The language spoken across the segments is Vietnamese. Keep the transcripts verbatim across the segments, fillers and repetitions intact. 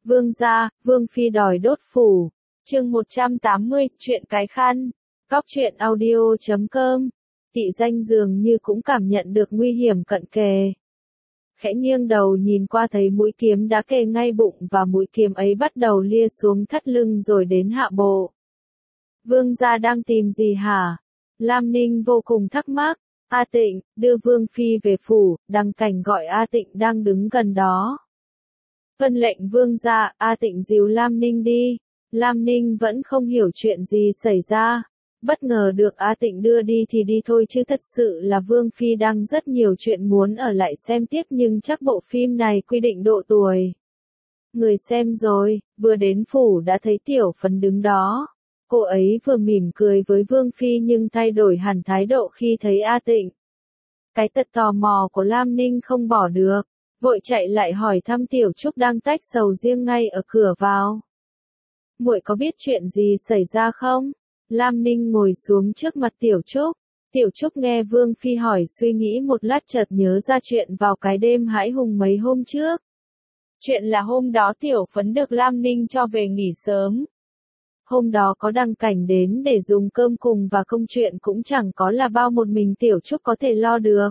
Vương gia, Vương phi đòi đốt phủ. Chương một trăm tám mươi, chuyện cái khăn. Cóc truyện audio chấm com. Tị Danh dường như cũng cảm nhận được nguy hiểm cận kề. Khẽ nghiêng đầu nhìn qua thấy mũi kiếm đã kề ngay bụng và mũi kiếm ấy bắt đầu lia xuống thắt lưng rồi đến hạ bộ. Vương gia đang tìm gì hả? Lam Ninh vô cùng thắc mắc. A Tịnh, đưa Vương phi về phủ. Đăng Cảnh gọi A Tịnh đang đứng gần đó. Vân lệnh vương gia. A Tịnh dìu Lam Ninh đi. Lam Ninh vẫn không hiểu chuyện gì xảy ra. Bất ngờ được A Tịnh đưa đi thì đi thôi chứ thật sự là Vương phi đang rất nhiều chuyện muốn ở lại xem tiếp, nhưng chắc bộ phim này quy định độ tuổi. Người xem rồi, vừa đến phủ đã thấy Tiểu Phấn đứng đó. Cô ấy vừa mỉm cười với Vương phi nhưng thay đổi hẳn thái độ khi thấy A Tịnh. Cái tật tò mò của Lam Ninh không bỏ được, vội chạy lại hỏi thăm Tiểu Trúc đang tách sầu riêng ngay ở cửa vào. Muội có biết chuyện gì xảy ra không? Lam Ninh ngồi xuống trước mặt Tiểu Trúc. Tiểu Trúc nghe Vương phi hỏi suy nghĩ một lát chợt nhớ ra chuyện vào cái đêm hãi hùng mấy hôm trước. Chuyện là hôm đó Tiểu Phấn được Lam Ninh cho về nghỉ sớm. Hôm đó có Đăng Cảnh đến để dùng cơm cùng và công chuyện cũng chẳng có là bao một mình Tiểu Trúc có thể lo được.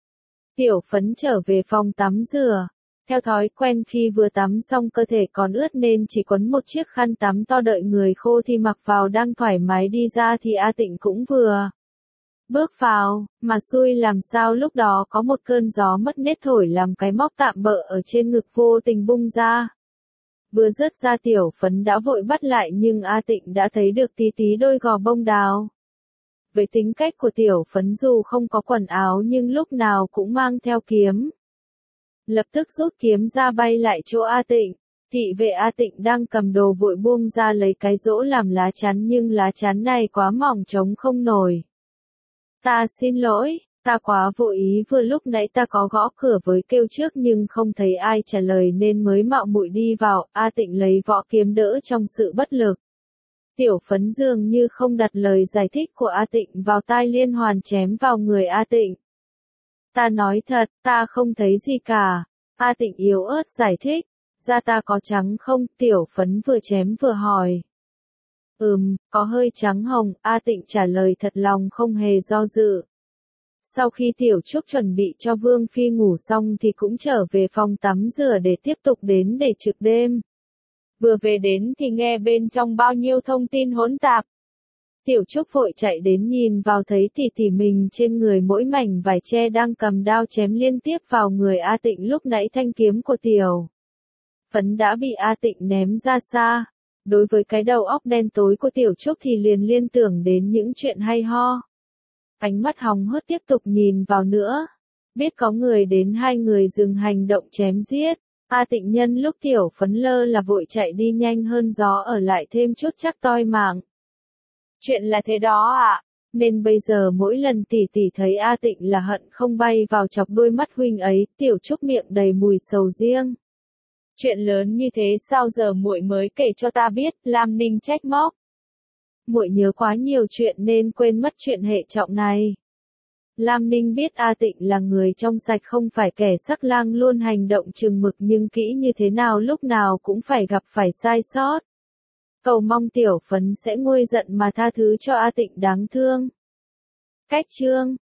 Tiểu Phấn trở về phòng tắm rửa. Theo thói quen khi vừa tắm xong cơ thể còn ướt nên chỉ quấn một chiếc khăn tắm to đợi người khô thì mặc vào, đang thoải mái đi ra thì A Tịnh cũng vừa bước vào, mà xui làm sao lúc đó có một cơn gió mất nết thổi làm cái móc tạm bợ ở trên ngực vô tình bung ra. Vừa rớt ra Tiểu Phấn đã vội bắt lại nhưng A Tịnh đã thấy được tí tí đôi gò bông đào. Với tính cách của Tiểu Phấn dù không có quần áo nhưng lúc nào cũng mang theo kiếm. Lập tức rút kiếm ra bay lại chỗ A Tịnh. Thị vệ A Tịnh đang cầm đồ vội buông ra lấy cái rỗ làm lá chắn nhưng lá chắn này quá mỏng chống không nổi. Ta xin lỗi, ta quá vội ý, vừa lúc nãy ta có gõ cửa với kêu trước nhưng không thấy ai trả lời nên mới mạo muội đi vào. A Tịnh lấy võ kiếm đỡ trong sự bất lực. Tiểu Phấn dường như không đặt lời giải thích của A Tịnh vào tai, liên hoàn chém vào người A Tịnh. Ta nói thật, ta không thấy gì cả. A Tịnh yếu ớt giải thích. Da ta có trắng không? Tiểu Phấn vừa chém vừa hỏi. Ừm, có hơi trắng hồng, A Tịnh trả lời thật lòng không hề do dự. Sau khi Tiểu Trúc chuẩn bị cho Vương phi ngủ xong thì cũng trở về phòng tắm rửa để tiếp tục đến để trực đêm. Vừa về đến thì nghe bên trong bao nhiêu thông tin hỗn tạp. Tiểu Trúc vội chạy đến nhìn vào thấy tỷ tỷ mình trên người mỗi mảnh vải che đang cầm đao chém liên tiếp vào người A Tịnh, lúc nãy thanh kiếm của Tiểu Phấn đã bị A Tịnh ném ra xa. Đối với cái đầu óc đen tối của Tiểu Trúc thì liền liên tưởng đến những chuyện hay ho. Ánh mắt hóng hớt tiếp tục nhìn vào nữa. Biết có người đến, hai người dừng hành động chém giết. A Tịnh nhân lúc Tiểu Phấn lơ là vội chạy đi nhanh hơn gió ở lại thêm chút chắc toi mạng. Chuyện là thế đó ạ, nên bây giờ mỗi lần tỷ tỷ thấy A Tịnh là hận không bay vào chọc đôi mắt huynh ấy. Tiểu Trúc miệng đầy mùi sầu riêng. Chuyện lớn như thế sao giờ muội mới kể cho ta biết? Lam Ninh trách móc. Muội nhớ quá nhiều chuyện nên quên mất chuyện hệ trọng này. Lam Ninh biết A Tịnh là người trong sạch không phải kẻ sắc lang luôn hành động chừng mực, nhưng kỹ như thế nào lúc nào cũng phải gặp phải sai sót. Cầu mong Tiểu Phấn sẽ nguôi giận mà tha thứ cho A Tịnh đáng thương. Cách chương